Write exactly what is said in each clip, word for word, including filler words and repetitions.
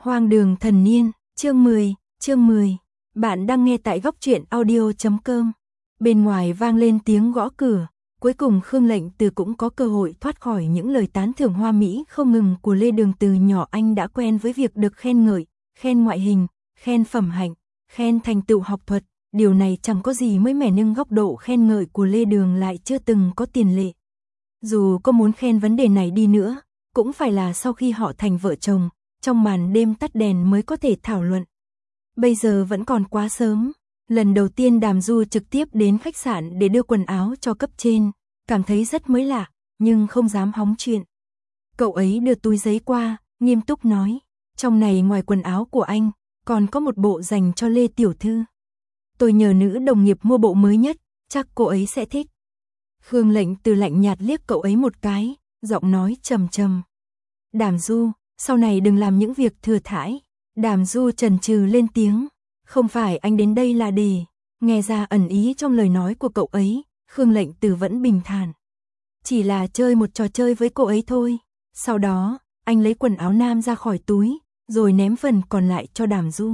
Hoang đường thần niên, chương mười, chương mười. Bạn đang nghe tại góc truyện audio chấm com. Bên ngoài vang lên tiếng gõ cửa, cuối cùng Khương Lệnh Từ cũng có cơ hội thoát khỏi những lời tán thưởng hoa mỹ không ngừng của Lê Đường. Từ nhỏ anh đã quen với việc được khen ngợi, khen ngoại hình, khen phẩm hạnh, khen thành tựu học thuật, điều này chẳng có gì mới mẻ, nhưng góc độ khen ngợi của Lê Đường lại chưa từng có tiền lệ. Dù có muốn khen vấn đề này đi nữa, cũng phải là sau khi họ thành vợ chồng, trong màn đêm tắt đèn mới có thể thảo luận. Bây giờ vẫn còn quá sớm. Lần đầu tiên Đàm Du trực tiếp đến khách sạn để đưa quần áo cho cấp trên, cảm thấy rất mới lạ, nhưng không dám hóng chuyện. Cậu ấy đưa túi giấy qua, nghiêm túc nói, trong này ngoài quần áo của anh, còn có một bộ dành cho Lê Tiểu Thư. Tôi nhờ nữ đồng nghiệp mua bộ mới nhất, chắc cô ấy sẽ thích. Khương Lệnh Từ lạnh nhạt liếc cậu ấy một cái, giọng nói trầm trầm. Đàm Du, sau này đừng làm những việc thừa thãi. Đàm Du chần chừ lên tiếng, không phải anh đến đây là để... Nghe ra ẩn ý trong lời nói của cậu ấy, Khương Lệnh Từ vẫn bình thản. Chỉ là chơi một trò chơi với cô ấy thôi. Sau đó, anh lấy quần áo nam ra khỏi túi, rồi ném phần còn lại cho Đàm Du.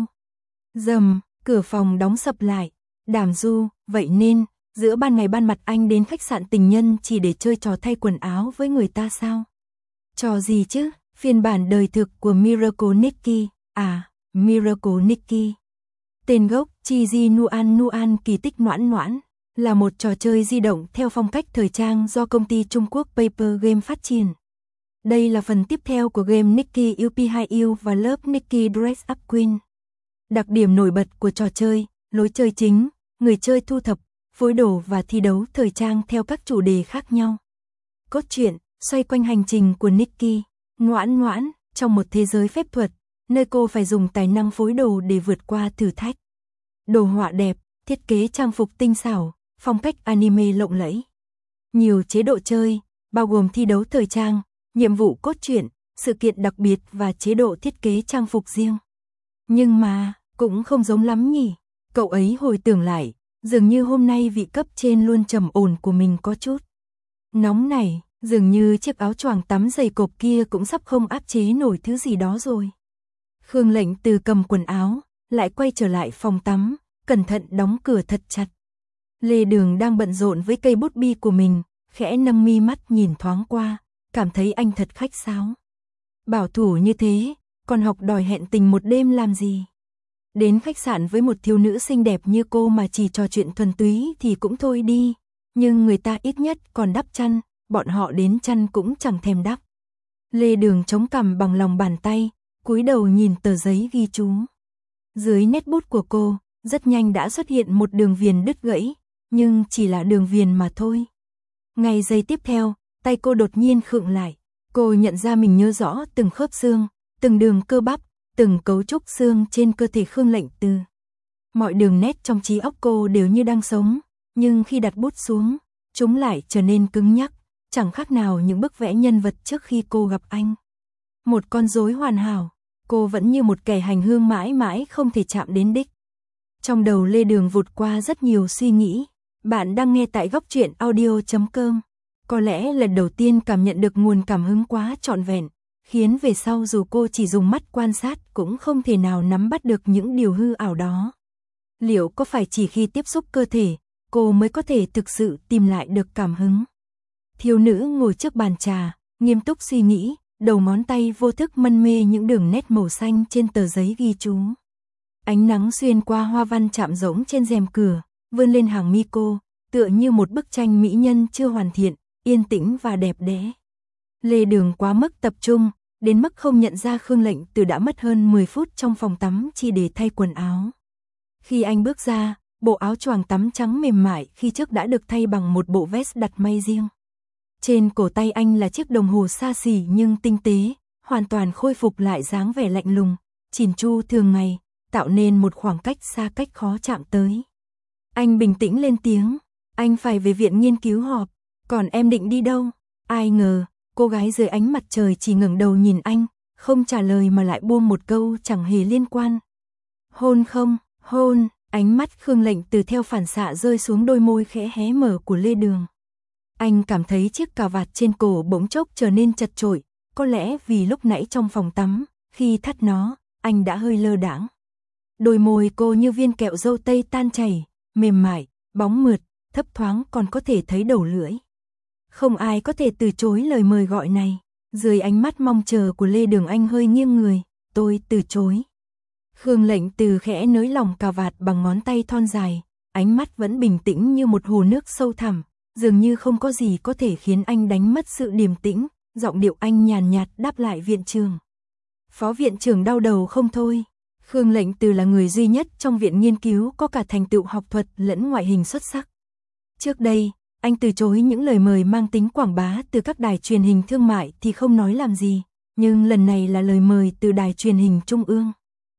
Rầm, cửa phòng đóng sập lại. Đàm Du, vậy nên, giữa ban ngày ban mặt anh đến khách sạn tình nhân chỉ để chơi trò thay quần áo với người ta sao? Trò gì chứ? Phiên bản đời thực của Miracle Nikki, à, Miracle Nikki. Tên gốc Chiji Nuan Nuan kỳ tích noãn noãn, là một trò chơi di động theo phong cách thời trang do công ty Trung Quốc Paper Game phát triển. Đây là phần tiếp theo của game Nikki u pê hai U và Love Nikki Dress Up Queen. Đặc điểm nổi bật của trò chơi, lối chơi chính, người chơi thu thập, phối đồ và thi đấu thời trang theo các chủ đề khác nhau. Cốt truyện xoay quanh hành trình của Nikki, ngoãn ngoãn, trong một thế giới phép thuật, nơi cô phải dùng tài năng phối đồ để vượt qua thử thách. Đồ họa đẹp, thiết kế trang phục tinh xảo, phong cách anime lộng lẫy. Nhiều chế độ chơi, bao gồm thi đấu thời trang, nhiệm vụ cốt truyện, sự kiện đặc biệt và chế độ thiết kế trang phục riêng. Nhưng mà, cũng không giống lắm nhỉ. Cậu ấy hồi tưởng lại, dường như hôm nay vị cấp trên luôn trầm ổn của mình có chút nóng này, dường như chiếc áo choàng tắm dày cộp kia cũng sắp không áp chế nổi thứ gì đó rồi. Khương Lệnh Từ cầm quần áo, lại quay trở lại phòng tắm, cẩn thận đóng cửa thật chặt. Lê Đường đang bận rộn với cây bút bi của mình, khẽ nâng mi mắt nhìn thoáng qua, cảm thấy anh thật khách sáo. Bảo thủ như thế, còn học đòi hẹn tình một đêm làm gì? Đến khách sạn với một thiếu nữ xinh đẹp như cô mà chỉ trò chuyện thuần túy thì cũng thôi đi, nhưng người ta ít nhất còn đắp chăn, bọn họ đến chăn cũng chẳng thèm đắp. Lê Đường chống cằm bằng lòng bàn tay, cúi đầu nhìn tờ giấy ghi chú. Dưới nét bút của cô, rất nhanh đã xuất hiện một đường viền đứt gãy, nhưng chỉ là đường viền mà thôi. Ngay giây tiếp theo, tay cô đột nhiên khựng lại. Cô nhận ra mình nhớ rõ từng khớp xương, từng đường cơ bắp, từng cấu trúc xương trên cơ thể Khương Lệnh Từ. Mọi đường nét trong trí óc cô đều như đang sống, nhưng khi đặt bút xuống, chúng lại trở nên cứng nhắc, chẳng khác nào những bức vẽ nhân vật trước khi cô gặp anh. Một con rối hoàn hảo, cô vẫn như một kẻ hành hương mãi mãi không thể chạm đến đích. Trong đầu Lê Đường vụt qua rất nhiều suy nghĩ. Bạn đang nghe tại góc truyện audio chấm com. Có lẽ lần đầu tiên cảm nhận được nguồn cảm hứng quá trọn vẹn, khiến về sau dù cô chỉ dùng mắt quan sát cũng không thể nào nắm bắt được những điều hư ảo đó. Liệu có phải chỉ khi tiếp xúc cơ thể, cô mới có thể thực sự tìm lại được cảm hứng? Thiếu nữ ngồi trước bàn trà, nghiêm túc suy nghĩ, đầu ngón tay vô thức mân mê những đường nét màu xanh trên tờ giấy ghi chú. Ánh nắng xuyên qua hoa văn chạm rỗng trên rèm cửa, vươn lên hàng mi cô, tựa như một bức tranh mỹ nhân chưa hoàn thiện, yên tĩnh và đẹp đẽ. Lê Đường quá mức tập trung, đến mức không nhận ra Khương Lệnh Từ đã mất hơn mười phút trong phòng tắm chỉ để thay quần áo. Khi anh bước ra, bộ áo choàng tắm trắng mềm mại khi trước đã được thay bằng một bộ vest đặt may riêng. Trên cổ tay anh là chiếc đồng hồ xa xỉ nhưng tinh tế, hoàn toàn khôi phục lại dáng vẻ lạnh lùng, chỉn chu thường ngày, tạo nên một khoảng cách xa cách khó chạm tới. Anh bình tĩnh lên tiếng, anh phải về viện nghiên cứu họp, còn em định đi đâu? Ai ngờ, cô gái dưới ánh mặt trời chỉ ngẩng đầu nhìn anh, không trả lời mà lại buông một câu chẳng hề liên quan. Hôn không? Hôn, ánh mắt Khương Lệnh Từ theo phản xạ rơi xuống đôi môi khẽ hé mở của Lê Đường. Anh cảm thấy chiếc cà vạt trên cổ bỗng chốc trở nên chật chội, có lẽ vì lúc nãy trong phòng tắm, khi thắt nó, anh đã hơi lơ đãng. Đôi môi cô như viên kẹo dâu tây tan chảy, mềm mại, bóng mượt, thấp thoáng còn có thể thấy đầu lưỡi. Không ai có thể từ chối lời mời gọi này. Dưới ánh mắt mong chờ của Lê Đường Anh hơi nghiêng người, tôi từ chối. Khương Lệnh Từ khẽ nới lỏng cà vạt bằng ngón tay thon dài, ánh mắt vẫn bình tĩnh như một hồ nước sâu thẳm, dường như không có gì có thể khiến anh đánh mất sự điềm tĩnh, giọng điệu anh nhàn nhạt đáp lại viện trưởng. Phó viện trưởng đau đầu không thôi. Khương Lệnh Từ là người duy nhất trong viện nghiên cứu có cả thành tựu học thuật lẫn ngoại hình xuất sắc. Trước đây, anh từ chối những lời mời mang tính quảng bá từ các đài truyền hình thương mại thì không nói làm gì, nhưng lần này là lời mời từ đài truyền hình trung ương.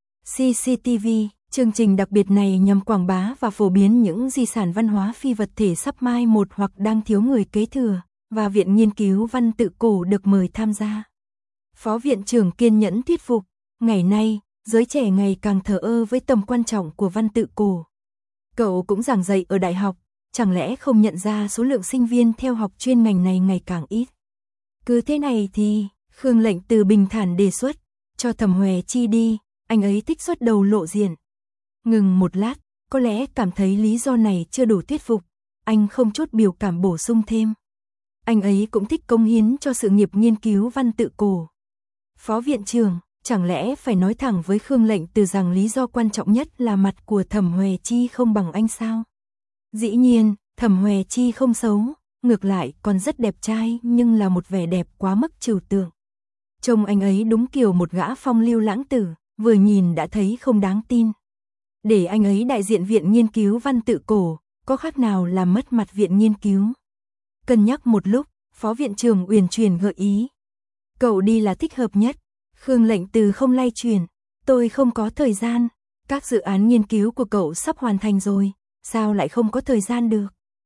xê xê tê vê, chương trình đặc biệt này nhằm quảng bá và phổ biến những di sản văn hóa phi vật thể sắp mai một hoặc đang thiếu người kế thừa, và Viện Nghiên cứu Văn tự cổ được mời tham gia. Phó viện trưởng kiên nhẫn thuyết phục, ngày nay, giới trẻ ngày càng thờ ơ với tầm quan trọng của văn tự cổ. Cậu cũng giảng dạy ở đại học, chẳng lẽ không nhận ra số lượng sinh viên theo học chuyên ngành này ngày càng ít. Cứ thế này thì, Khương Lệnh Từ bình thản đề xuất, cho Thẩm Hòe Chi đi, anh ấy thích xuất đầu lộ diện. Ngừng một lát, có lẽ cảm thấy lý do này chưa đủ thuyết phục, anh không chút biểu cảm bổ sung thêm. Anh ấy cũng thích cống hiến cho sự nghiệp nghiên cứu văn tự cổ. Phó viện trưởng, chẳng lẽ phải nói thẳng với Khương Lệnh Từ rằng lý do quan trọng nhất là mặt của Thẩm Hòe Chi không bằng anh sao? Dĩ nhiên, Thẩm Hòe Chi không xấu, ngược lại còn rất đẹp trai nhưng là một vẻ đẹp quá mức trừu tượng. Trông anh ấy đúng kiểu một gã phong lưu lãng tử, vừa nhìn đã thấy không đáng tin. Để anh ấy đại diện Viện Nghiên cứu Văn tự cổ, có khác nào làm mất mặt Viện Nghiên cứu. Cân nhắc một lúc, Phó viện trưởng uyển chuyển gợi ý. Cậu đi là thích hợp nhất. Khương Lệnh Từ không lay chuyển. Tôi không có thời gian. Các dự án nghiên cứu của cậu sắp hoàn thành rồi. Sao lại không có thời gian được?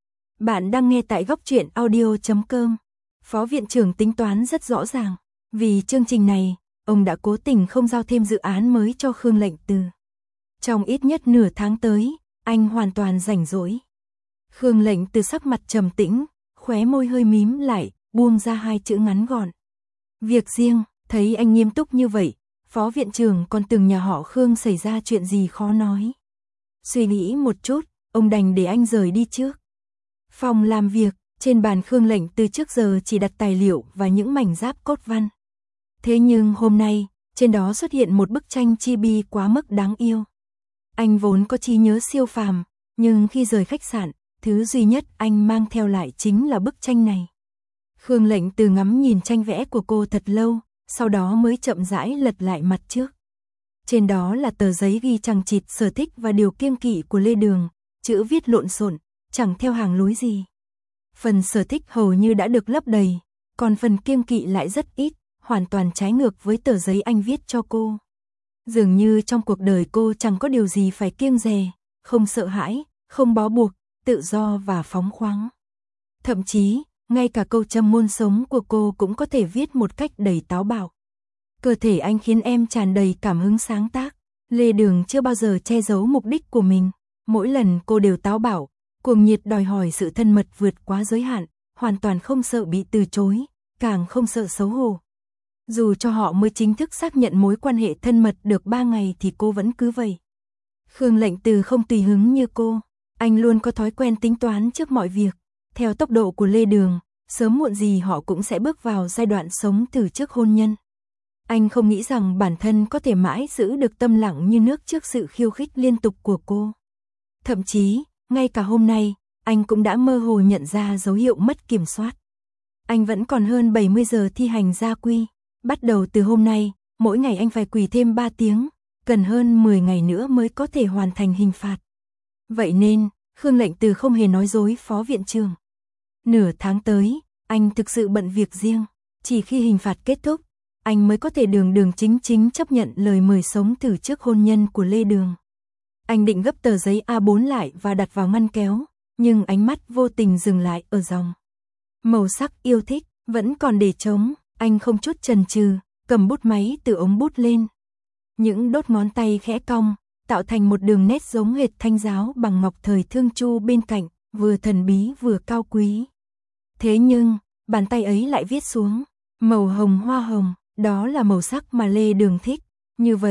Bạn đang nghe tại góc truyện audio chấm com. Phó viện trưởng tính toán rất rõ ràng. Vì chương trình này, ông đã cố tình không giao thêm dự án mới cho Khương Lệnh Từ. Trong ít nhất nửa tháng tới, anh hoàn toàn rảnh rỗi. Khương Lệnh Từ sắc mặt trầm tĩnh, khóe môi hơi mím lại, buông ra hai chữ ngắn gọn. Việc riêng, thấy anh nghiêm túc như vậy, Phó viện trưởng còn tưởng nhà họ Khương xảy ra chuyện gì khó nói. Suy nghĩ một chút, ông đành để anh rời đi trước. Phòng làm việc, trên bàn Khương Lệnh Từ trước giờ chỉ đặt tài liệu và những mảnh giáp cốt văn. Thế nhưng hôm nay, trên đó xuất hiện một bức tranh chibi quá mức đáng yêu. Anh vốn có trí nhớ siêu phàm, nhưng khi rời khách sạn, thứ duy nhất anh mang theo lại chính là bức tranh này. Khương Lệnh Từ ngắm nhìn tranh vẽ của cô thật lâu, sau đó mới chậm rãi lật lại mặt trước. Trên đó là tờ giấy ghi chằng chịt sở thích và điều kiêng kỵ của Lê Đường, chữ viết lộn xộn, chẳng theo hàng lối gì. Phần sở thích hầu như đã được lấp đầy, còn phần kiêng kỵ lại rất ít, hoàn toàn trái ngược với tờ giấy anh viết cho cô. Dường như trong cuộc đời cô chẳng có điều gì phải kiêng dè, không sợ hãi, không bó buộc, tự do và phóng khoáng. Thậm chí, ngay cả câu châm ngôn sống của cô cũng có thể viết một cách đầy táo bạo. Cơ thể anh khiến em tràn đầy cảm hứng sáng tác. Lê Đường chưa bao giờ che giấu mục đích của mình. Mỗi lần cô đều táo bạo, cuồng nhiệt đòi hỏi sự thân mật vượt quá giới hạn, hoàn toàn không sợ bị từ chối, càng không sợ xấu hổ. Dù cho họ mới chính thức xác nhận mối quan hệ thân mật được ba ngày thì cô vẫn cứ vậy. Khương Lệnh Từ không tùy hứng như cô, anh luôn có thói quen tính toán trước mọi việc. Theo tốc độ của Lê Đường, sớm muộn gì họ cũng sẽ bước vào giai đoạn sống từ trước hôn nhân. Anh không nghĩ rằng bản thân có thể mãi giữ được tâm lặng như nước trước sự khiêu khích liên tục của cô. Thậm chí, ngay cả hôm nay, anh cũng đã mơ hồ nhận ra dấu hiệu mất kiểm soát. Anh vẫn còn hơn bảy mươi giờ thi hành gia quy. Bắt đầu từ hôm nay, mỗi ngày anh phải quỳ thêm ba tiếng, cần hơn mười ngày nữa mới có thể hoàn thành hình phạt. Vậy nên, Khương Lệnh Từ không hề nói dối Phó viện trưởng. Nửa tháng tới, anh thực sự bận việc riêng, chỉ khi hình phạt kết thúc, anh mới có thể đường đường chính chính chấp nhận lời mời sống từ trước hôn nhân của Lê Đường. Anh định gấp tờ giấy A bốn lại và đặt vào ngăn kéo, nhưng ánh mắt vô tình dừng lại ở dòng màu sắc yêu thích, vẫn còn để trống, anh không chút chần chừ, cầm bút máy từ ống bút lên. Những đốt ngón tay khẽ cong, tạo thành một đường nét giống hệt thanh giáo bằng ngọc thời Thương Chu bên cạnh, vừa thần bí vừa cao quý. Thế nhưng, bàn tay ấy lại viết xuống, màu hồng hoa hồng, đó là màu sắc mà Lê Đường thích. Như vậy,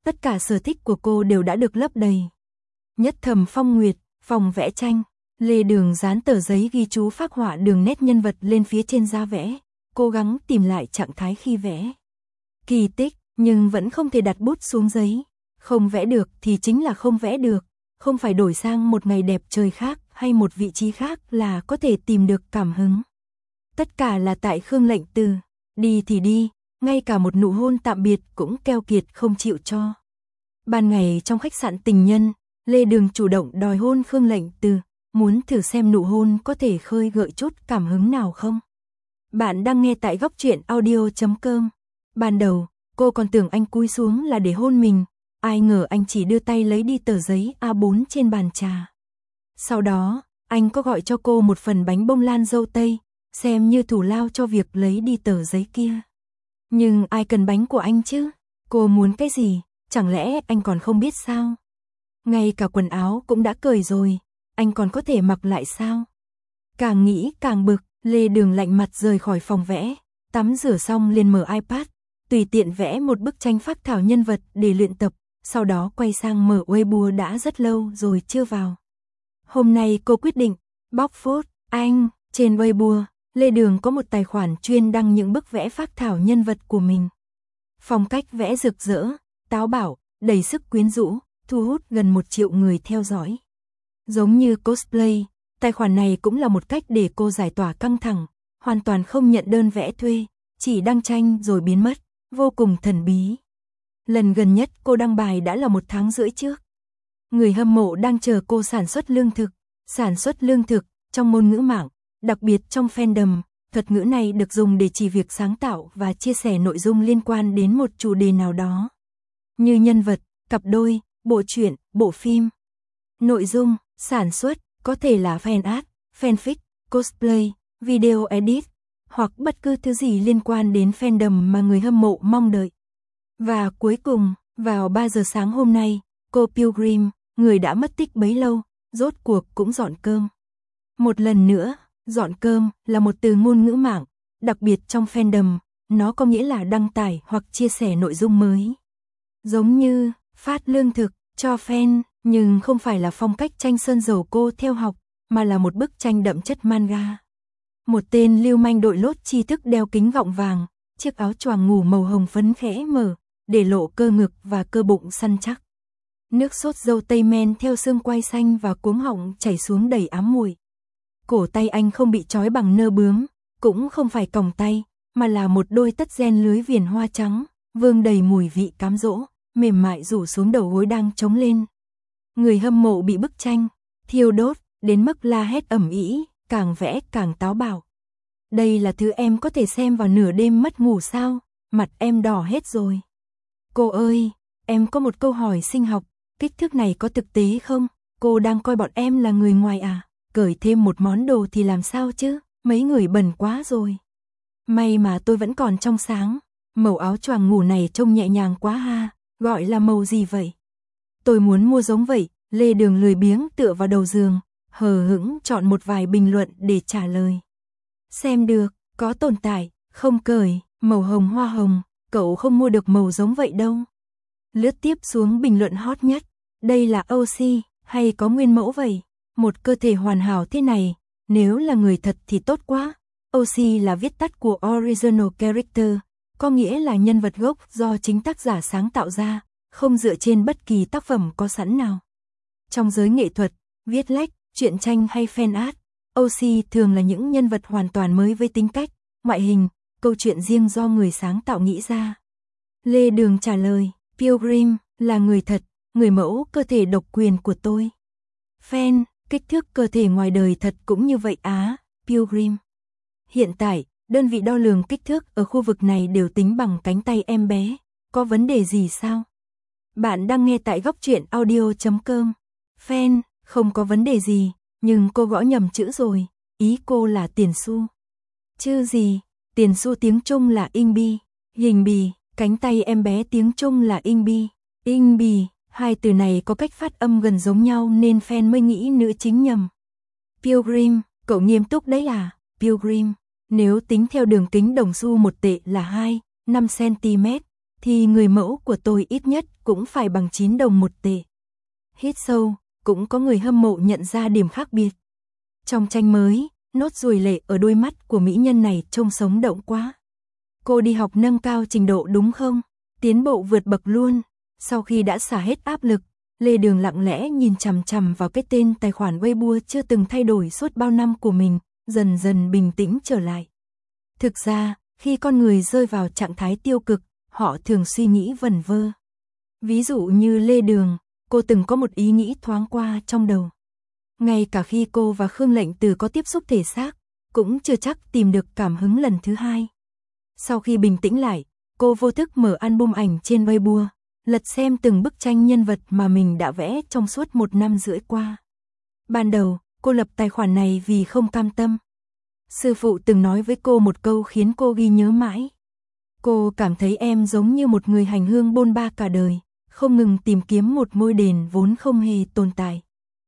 Tất cả sở thích của cô đều đã được lấp đầy. Nhất Thẩm Phong Nguyệt, phòng vẽ tranh. Lê Đường dán tờ giấy ghi chú phác họa đường nét nhân vật lên phía trên da vẽ, cố gắng tìm lại trạng thái khi vẽ. Kỳ tích, nhưng vẫn không thể đặt bút xuống giấy. Không vẽ được thì chính là không vẽ được, không phải đổi sang một ngày đẹp trời khác hay một vị trí khác là có thể tìm được cảm hứng. Tất cả là tại Khương Lệnh Từ, đi thì đi, ngay cả một nụ hôn tạm biệt cũng keo kiệt không chịu cho. Ban ngày trong khách sạn tình nhân, Lê Đường chủ động đòi hôn Khương Lệnh Từ, muốn thử xem nụ hôn có thể khơi gợi chút cảm hứng nào không. Bạn đang nghe tại góc truyện audio chấm com. Ban đầu, cô còn tưởng anh cúi xuống là để hôn mình, ai ngờ anh chỉ đưa tay lấy đi tờ giấy A bốn trên bàn trà. Sau đó, anh có gọi cho cô một phần bánh bông lan dâu tây, xem như thù lao cho việc lấy đi tờ giấy kia. Nhưng ai cần bánh của anh chứ? Cô muốn cái gì? Chẳng lẽ anh còn không biết sao? Ngay cả quần áo cũng đã cởi rồi, anh còn có thể mặc lại sao? Càng nghĩ càng bực, Lê Đường lạnh mặt rời khỏi phòng vẽ, tắm rửa xong liền mở iPad, tùy tiện vẽ một bức tranh phác thảo nhân vật để luyện tập, sau đó quay sang mở Weibo đã rất lâu rồi chưa vào. Hôm nay cô quyết định, bóc phốt, anh, trên Weibo, Lê Đường có một tài khoản chuyên đăng những bức vẽ phác thảo nhân vật của mình. Phong cách vẽ rực rỡ, táo bạo, đầy sức quyến rũ, thu hút gần một triệu người theo dõi. Giống như cosplay, tài khoản này cũng là một cách để cô giải tỏa căng thẳng, hoàn toàn không nhận đơn vẽ thuê, chỉ đăng tranh rồi biến mất, vô cùng thần bí. Lần gần nhất cô đăng bài đã là một tháng rưỡi trước. Người hâm mộ đang chờ cô sản xuất lương thực, sản xuất lương thực trong ngôn ngữ mạng, đặc biệt trong fandom, thuật ngữ này được dùng để chỉ việc sáng tạo và chia sẻ nội dung liên quan đến một chủ đề nào đó. Như nhân vật, cặp đôi, bộ truyện, bộ phim. Nội dung, sản xuất, có thể là fan art, fanfic, cosplay, video edit, hoặc bất cứ thứ gì liên quan đến fandom mà người hâm mộ mong đợi. Và cuối cùng, vào ba giờ sáng hôm nay, cô Pilgrim, người đã mất tích bấy lâu, rốt cuộc cũng dọn cơm. Một lần nữa, dọn cơm là một từ ngôn ngữ mạng, đặc biệt trong fandom, nó có nghĩa là đăng tải hoặc chia sẻ nội dung mới. Giống như, phát lương thực, cho fan, nhưng không phải là phong cách tranh sơn dầu cô theo học, mà là một bức tranh đậm chất manga. Một tên lưu manh đội lốt tri thức đeo kính gọng vàng, chiếc áo choàng ngủ màu hồng phấn khẽ mở, để lộ cơ ngực và cơ bụng săn chắc. Nước sốt dâu tây men theo xương quai xanh và cuống họng chảy xuống đầy ám mùi. Cổ tay anh không bị trói bằng nơ bướm, cũng không phải còng tay, mà là một đôi tất ren lưới viền hoa trắng, vương đầy mùi vị cám dỗ, mềm mại rủ xuống đầu gối đang trống lên. Người hâm mộ bị bức tranh thiêu đốt đến mức la hét ầm ĩ, càng vẽ càng táo bạo. Đây là thứ em có thể xem vào nửa đêm mất ngủ sao? Mặt em đỏ hết rồi. Cô ơi, em có một câu hỏi sinh học, kích thước này có thực tế không? Cô đang coi bọn em là người ngoài à? Cởi thêm một món đồ thì làm sao chứ? Mấy người bẩn quá rồi. May mà tôi vẫn còn trong sáng. Màu áo choàng ngủ này trông nhẹ nhàng quá ha. Gọi là màu gì vậy? Tôi muốn mua giống vậy. Lê Đường lười biếng tựa vào đầu giường, hờ hững chọn một vài bình luận để trả lời. Xem được, có tồn tại, không cởi, màu hồng hoa hồng, cậu không mua được màu giống vậy đâu. Lướt tiếp xuống bình luận hot nhất, đây là ô xê, hay có nguyên mẫu vậy? Một cơ thể hoàn hảo thế này, nếu là người thật thì tốt quá. ô xê là viết tắt của Original Character, có nghĩa là nhân vật gốc do chính tác giả sáng tạo ra, không dựa trên bất kỳ tác phẩm có sẵn nào. Trong giới nghệ thuật, viết lách, truyện tranh hay fan art, ô xê thường là những nhân vật hoàn toàn mới với tính cách, ngoại hình, câu chuyện riêng do người sáng tạo nghĩ ra. Lê Đường trả lời, Pilgrim là người thật, người mẫu cơ thể độc quyền của tôi. Fan, kích thước cơ thể ngoài đời thật cũng như vậy á, Pilgrim. Hiện tại, đơn vị đo lường kích thước ở khu vực này đều tính bằng cánh tay em bé, có vấn đề gì sao? Bạn đang nghe tại góc truyện audio chấm com. Fan, không có vấn đề gì, nhưng cô gõ nhầm chữ rồi, ý cô là tiền xu. Chứ gì, tiền xu tiếng Trung là Inh Bi, hình bì, cánh tay em bé tiếng Trung là Inh Bi, Inh Bì, hai từ này có cách phát âm gần giống nhau nên fan mới nghĩ nữ chính nhầm. Pilgrim, cậu nghiêm túc đấy à, Pilgrim, nếu tính theo đường kính đồng xu một tệ là hai, năm xăng ti mét, thì người mẫu của tôi ít nhất cũng phải bằng chín đồng một tệ. Hít sâu, cũng có người hâm mộ nhận ra điểm khác biệt. Trong tranh mới, nốt ruồi lệ ở đôi mắt của mỹ nhân này trông sống động quá. Cô đi học nâng cao trình độ đúng không? Tiến bộ vượt bậc luôn. Sau khi đã xả hết áp lực, Lê Đường lặng lẽ nhìn chằm chằm vào cái tên tài khoản Weibo chưa từng thay đổi suốt bao năm của mình, dần dần bình tĩnh trở lại. Thực ra, khi con người rơi vào trạng thái tiêu cực, họ thường suy nghĩ vẩn vơ. Ví dụ như Lê Đường, cô từng có một ý nghĩ thoáng qua trong đầu. Ngay cả khi cô và Khương Lệnh Từ có tiếp xúc thể xác, cũng chưa chắc tìm được cảm hứng lần thứ hai. Sau khi bình tĩnh lại, cô vô thức mở album ảnh trên Weibo, lật xem từng bức tranh nhân vật mà mình đã vẽ trong suốt một năm rưỡi qua. Ban đầu, cô lập tài khoản này vì không cam tâm. Sư phụ từng nói với cô một câu khiến cô ghi nhớ mãi. Cô cảm thấy em giống như một người hành hương bôn ba cả đời, không ngừng tìm kiếm một ngôi đền vốn không hề tồn tại.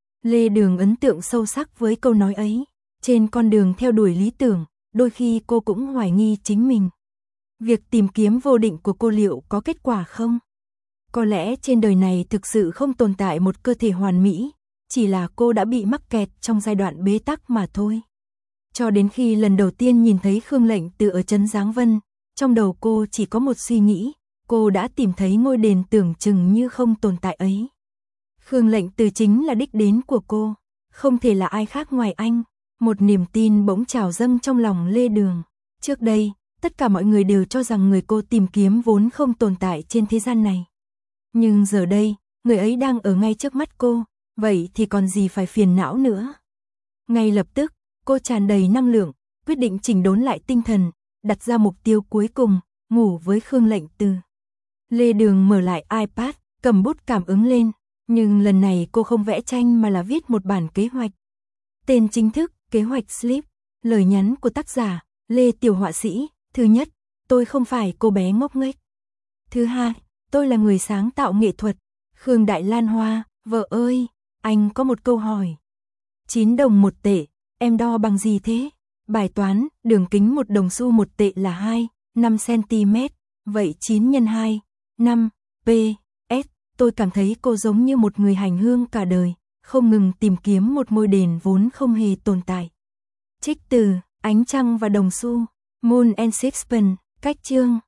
Lê Đường ấn tượng sâu sắc với câu nói ấy. Trên con đường theo đuổi lý tưởng, đôi khi cô cũng hoài nghi chính mình. Việc tìm kiếm vô định của cô liệu có kết quả không? Có lẽ trên đời này thực sự không tồn tại một cơ thể hoàn mỹ, chỉ là cô đã bị mắc kẹt trong giai đoạn bế tắc mà thôi. Cho đến khi lần đầu tiên nhìn thấy Khương Lệnh Từ ở trấn Giáng Vân, trong đầu cô chỉ có một suy nghĩ, cô đã tìm thấy ngôi đền tưởng chừng như không tồn tại ấy. Khương Lệnh Từ chính là đích đến của cô, không thể là ai khác ngoài anh. Một niềm tin bỗng trào dâng trong lòng Lê Đường. Trước đây, tất cả mọi người đều cho rằng người cô tìm kiếm vốn không tồn tại trên thế gian này. Nhưng giờ đây, người ấy đang ở ngay trước mắt cô, vậy thì còn gì phải phiền não nữa. Ngay lập tức, cô tràn đầy năng lượng, quyết định chỉnh đốn lại tinh thần, đặt ra mục tiêu cuối cùng, ngủ với Khương Lệnh Từ. Lê Đường mở lại iPad, cầm bút cảm ứng lên, nhưng lần này cô không vẽ tranh mà là viết một bản kế hoạch. Tên chính thức, kế hoạch Sleep, lời nhắn của tác giả, Lê Tiểu họa sĩ. Thứ nhất, tôi không phải cô bé ngốc nghếch. Thứ hai, tôi là người sáng tạo nghệ thuật. Khương Đại Lan Hoa, vợ ơi, anh có một câu hỏi. chín đồng một tệ, em đo bằng gì thế? Bài toán, đường kính một đồng xu một tệ là hai, năm xăng-ti-mét, vậy chín nhân hai, năm, pi ét. Tôi cảm thấy cô giống như một người hành hương cả đời, không ngừng tìm kiếm một ngôi đền vốn không hề tồn tại. Trích từ Ánh Trăng và Đồng Xu, Moon and Sixpence, cách chương.